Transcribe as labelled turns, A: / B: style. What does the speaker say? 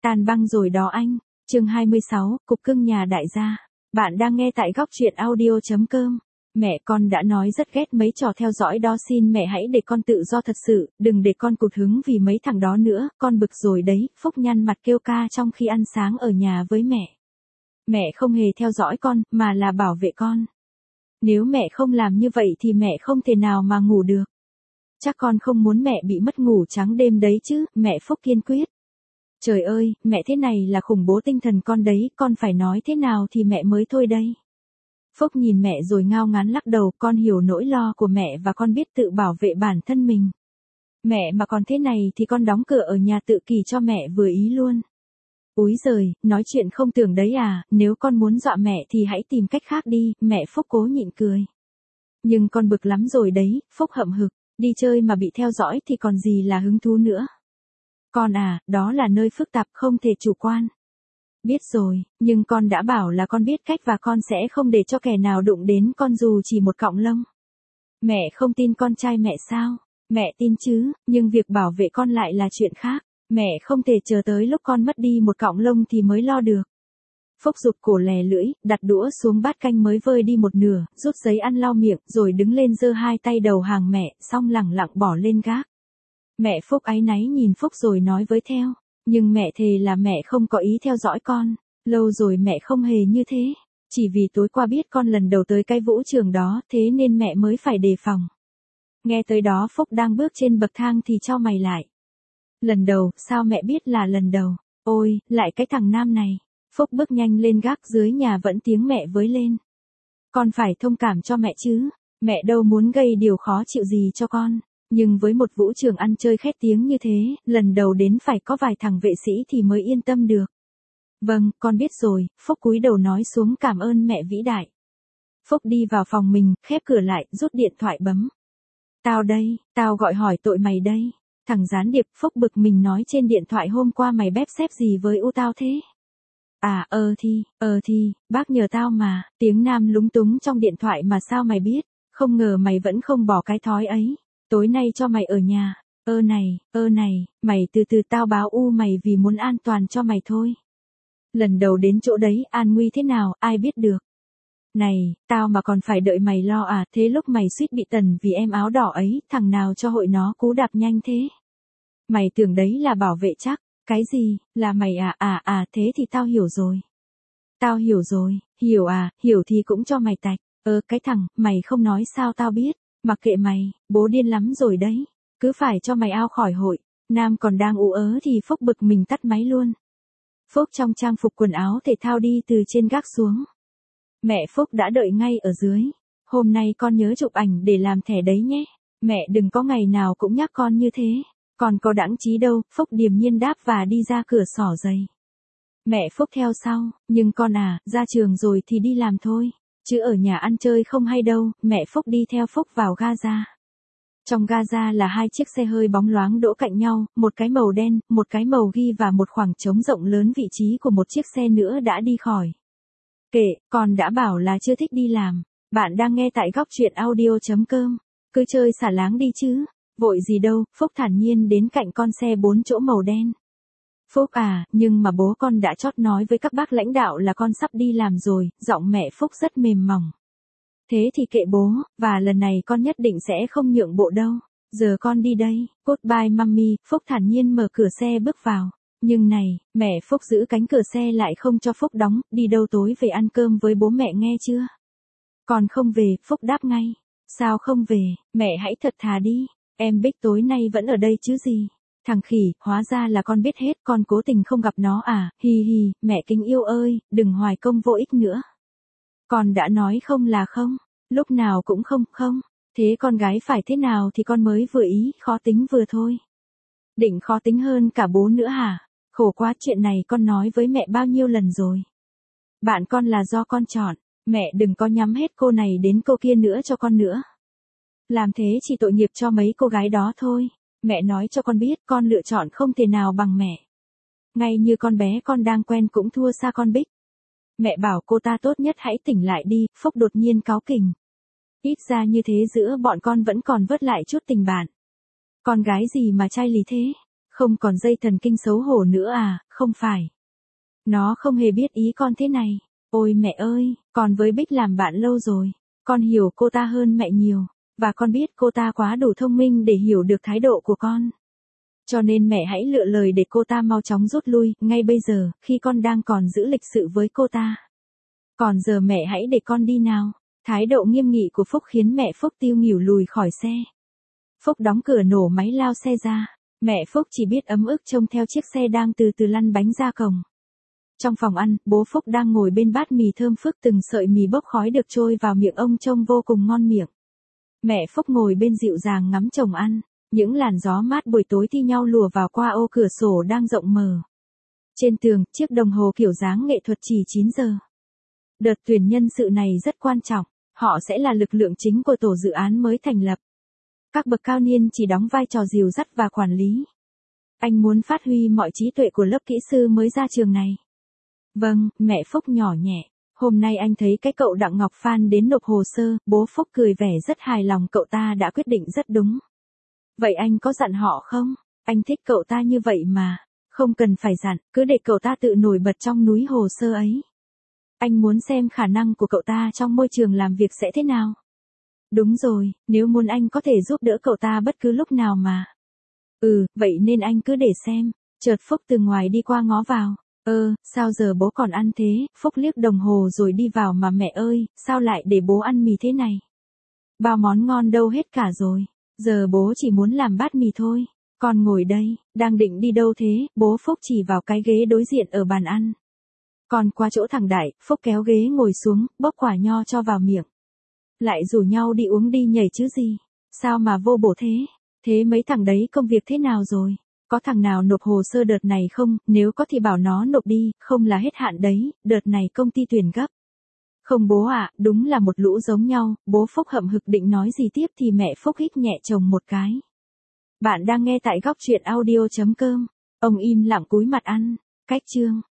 A: Tan băng rồi đó anh. Chương 26, Cục cưng nhà đại gia. Bạn đang nghe tại góc truyện audio.com. Mẹ con đã nói rất ghét mấy trò theo dõi đó, xin mẹ hãy để con tự do thật sự, đừng để con cụt hứng vì mấy thằng đó nữa, con bực rồi đấy. Phúc nhăn mặt kêu ca trong khi ăn sáng ở nhà với mẹ. Mẹ không hề theo dõi con, mà là bảo vệ con. Nếu mẹ không làm như vậy thì mẹ không thể nào mà ngủ được. Chắc con không muốn mẹ bị mất ngủ trắng đêm đấy chứ, mẹ Phúc kiên quyết. Trời ơi, mẹ thế này là khủng bố tinh thần con đấy, con phải nói thế nào thì mẹ mới thôi đây. Phúc nhìn mẹ rồi ngao ngán lắc đầu, con hiểu nỗi lo của mẹ và con biết tự bảo vệ bản thân mình. Mẹ mà còn thế này thì con đóng cửa ở nhà tự kỷ cho mẹ vừa ý luôn. Úi giời, nói chuyện không tưởng đấy à, nếu con muốn dọa mẹ thì hãy tìm cách khác đi, mẹ Phúc cố nhịn cười. Nhưng con bực lắm rồi đấy, Phúc hậm hực, đi chơi mà bị theo dõi thì còn gì là hứng thú nữa. Con à, đó là nơi phức tạp không thể chủ quan. Biết rồi, nhưng con đã bảo là con biết cách và con sẽ không để cho kẻ nào đụng đến con dù chỉ một cọng lông. Mẹ không tin con trai mẹ sao? Mẹ tin chứ, nhưng việc bảo vệ con lại là chuyện khác. Mẹ không thể chờ tới lúc con mất đi một cọng lông thì mới lo được. Phúc rụt cổ lè lưỡi, đặt đũa xuống bát canh mới vơi đi một nửa, rút giấy ăn lau miệng, rồi đứng lên giơ hai tay đầu hàng mẹ, xong lẳng lặng bỏ lên gác. Mẹ Phúc áy náy nhìn Phúc rồi nói với theo, nhưng mẹ thề là mẹ không có ý theo dõi con, lâu rồi mẹ không hề như thế, chỉ vì tối qua biết con lần đầu tới cái vũ trường đó, thế nên mẹ mới phải đề phòng. Nghe tới đó Phúc đang bước trên bậc thang thì chau mày lại. Lần đầu, sao mẹ biết là lần đầu? Ôi, lại cái thằng nam này. Phúc bước nhanh lên gác, dưới nhà vẫn tiếng mẹ với lên. Con phải thông cảm cho mẹ chứ, mẹ đâu muốn gây điều khó chịu gì cho con. Nhưng với một vũ trường ăn chơi khét tiếng như thế, lần đầu đến phải có vài thằng vệ sĩ thì mới yên tâm được. Vâng, con biết rồi, Phúc cúi đầu nói xuống cảm ơn mẹ vĩ đại. Phúc đi vào phòng mình, khép cửa lại, rút điện thoại bấm. Tao đây, tao gọi hỏi tội mày đây. Thằng gián điệp. Phúc bực mình nói trên điện thoại hôm qua mày bép xép gì với U tao thế? À, thì, bác nhờ tao mà, tiếng nam lúng túng trong điện thoại mà sao mày biết, không ngờ mày vẫn không bỏ cái thói ấy, tối nay cho mày ở nhà, này, mày từ từ tao báo U mày vì muốn an toàn cho mày thôi. Lần đầu đến chỗ đấy, an nguy thế nào, ai biết được. Này, tao mà còn phải đợi mày lo à, thế lúc mày suýt bị tần vì em áo đỏ ấy, thằng nào cho hội nó cú đạp nhanh thế? Mày tưởng đấy là bảo vệ chắc, cái gì, là mày thế thì tao hiểu rồi. Tao hiểu rồi, hiểu thì cũng cho mày tạch, cái thằng, mày không nói sao tao biết, mặc kệ mày, bố điên lắm rồi đấy, cứ phải cho mày ao khỏi hội, Nam còn đang ú ớ thì Phúc bực mình tắt máy luôn. Phúc trong trang phục quần áo thể thao đi từ trên gác xuống. Mẹ Phúc đã đợi ngay ở dưới. Hôm nay con nhớ chụp ảnh để làm thẻ đấy nhé. Mẹ đừng có ngày nào cũng nhắc con như thế. Con có đãng trí đâu, Phúc điềm nhiên đáp và đi ra cửa xỏ giày. Mẹ Phúc theo sau, nhưng con à, ra trường rồi thì đi làm thôi. Chứ ở nhà ăn chơi không hay đâu, mẹ Phúc đi theo Phúc vào Gaza. Trong Gaza là hai chiếc xe hơi bóng loáng đỗ cạnh nhau, một cái màu đen, một cái màu ghi và một khoảng trống rộng lớn, vị trí của một chiếc xe nữa đã đi khỏi. Kệ, con đã bảo là chưa thích đi làm. Bạn đang nghe tại góc truyện audio.com. Cứ chơi xả láng đi chứ. Vội gì đâu, Phúc thản nhiên đến cạnh con xe 4 chỗ màu đen. Phúc à, nhưng mà bố con đã chót nói với các bác lãnh đạo là con sắp đi làm rồi, giọng mẹ Phúc rất mềm mỏng. Thế thì kệ bố, và lần này con nhất định sẽ không nhượng bộ đâu. Giờ con đi đây, goodbye mummy, Phúc thản nhiên mở cửa xe bước vào. Nhưng này, mẹ Phúc giữ cánh cửa xe lại không cho Phúc đóng, đi đâu tối về ăn cơm với bố mẹ nghe chưa? Còn không về, Phúc đáp ngay. Sao không về, mẹ hãy thật thà đi, em Bích tối nay vẫn ở đây chứ gì? Thằng khỉ, hóa ra là con biết hết, con cố tình không gặp nó à, hi, mẹ kính yêu ơi, đừng hoài công vô ích nữa. Con đã nói không là không, lúc nào cũng không, thế con gái phải thế nào thì con mới vừa ý, khó tính vừa thôi. Định khó tính hơn cả bố nữa hả? Khổ quá, chuyện này con nói với mẹ bao nhiêu lần rồi. Bạn con là do con chọn, mẹ đừng có nhắm hết cô này đến cô kia nữa cho con nữa. Làm thế chỉ tội nghiệp cho mấy cô gái đó thôi. Mẹ nói cho con biết con lựa chọn không thể nào bằng mẹ. Ngay như con bé con đang quen cũng thua xa con Bích. Mẹ bảo cô ta tốt nhất hãy tỉnh lại đi, Phúc đột nhiên cáu kỉnh. Ít ra như thế giữa bọn con vẫn còn vớt lại chút tình bạn. Con gái gì mà chai lì thế? Không còn dây thần kinh xấu hổ nữa à, không phải. Nó không hề biết ý con thế này. Ôi mẹ ơi, con với Bích làm bạn lâu rồi. Con hiểu cô ta hơn mẹ nhiều. Và con biết cô ta quá đủ thông minh để hiểu được thái độ của con. Cho nên mẹ hãy lựa lời để cô ta mau chóng rút lui, ngay bây giờ, khi con đang còn giữ lịch sự với cô ta. Còn giờ mẹ hãy để con đi nào. Thái độ nghiêm nghị của Phúc khiến mẹ Phúc tiêu nghỉu lùi khỏi xe. Phúc đóng cửa nổ máy lao xe ra. Mẹ Phúc chỉ biết ấm ức trông theo chiếc xe đang từ từ lăn bánh ra cổng. Trong phòng ăn, bố Phúc đang ngồi bên bát mì thơm phức, từng sợi mì bốc khói được trôi vào miệng ông trông vô cùng ngon miệng. Mẹ Phúc ngồi bên dịu dàng ngắm chồng ăn. Những làn gió mát buổi tối thi nhau lùa vào qua ô cửa sổ đang rộng mở. Trên tường, chiếc đồng hồ kiểu dáng nghệ thuật chỉ 9 giờ. Đợt tuyển nhân sự này rất quan trọng. Họ sẽ là lực lượng chính của tổ dự án mới thành lập. Các bậc cao niên chỉ đóng vai trò dìu dắt và quản lý. Anh muốn phát huy mọi trí tuệ của lớp kỹ sư mới ra trường này. Vâng, mẹ Phúc nhỏ nhẹ. Hôm nay anh thấy cái cậu Đặng Ngọc Phan đến nộp hồ sơ, bố Phúc cười vẻ rất hài lòng, cậu ta đã quyết định rất đúng. Vậy anh có dặn họ không? Anh thích cậu ta như vậy mà. Không cần phải dặn, cứ để cậu ta tự nổi bật trong núi hồ sơ ấy. Anh muốn xem khả năng của cậu ta trong môi trường làm việc sẽ thế nào. Đúng rồi, nếu muốn anh có thể giúp đỡ cậu ta bất cứ lúc nào mà. Vậy nên anh cứ để xem. Chợt Phúc từ ngoài đi qua ngó vào. Sao giờ bố còn ăn thế? Phúc liếc đồng hồ rồi đi vào, mà mẹ ơi, sao lại để bố ăn mì thế này? Bao món ngon đâu hết cả rồi. Giờ bố chỉ muốn làm bát mì thôi. Con ngồi đây, đang định đi đâu thế? Bố Phúc chỉ vào cái ghế đối diện ở bàn ăn. Còn qua chỗ thằng Đại, Phúc kéo ghế ngồi xuống, bốc quả nho cho vào miệng. Lại rủ nhau đi uống đi nhảy chứ gì. Sao mà vô bổ thế? Thế mấy thằng đấy công việc thế nào rồi? Có thằng nào nộp hồ sơ đợt này không? Nếu có thì bảo nó nộp đi, không là hết hạn đấy, đợt này công ty tuyển gấp. Không bố ạ, đúng là một lũ giống nhau. Bố Phúc hậm hực định nói gì tiếp thì mẹ Phúc hít nhẹ chồng một cái. Bạn đang nghe tại góc truyện audio.com. Ông im lặng cúi mặt ăn. Cách chương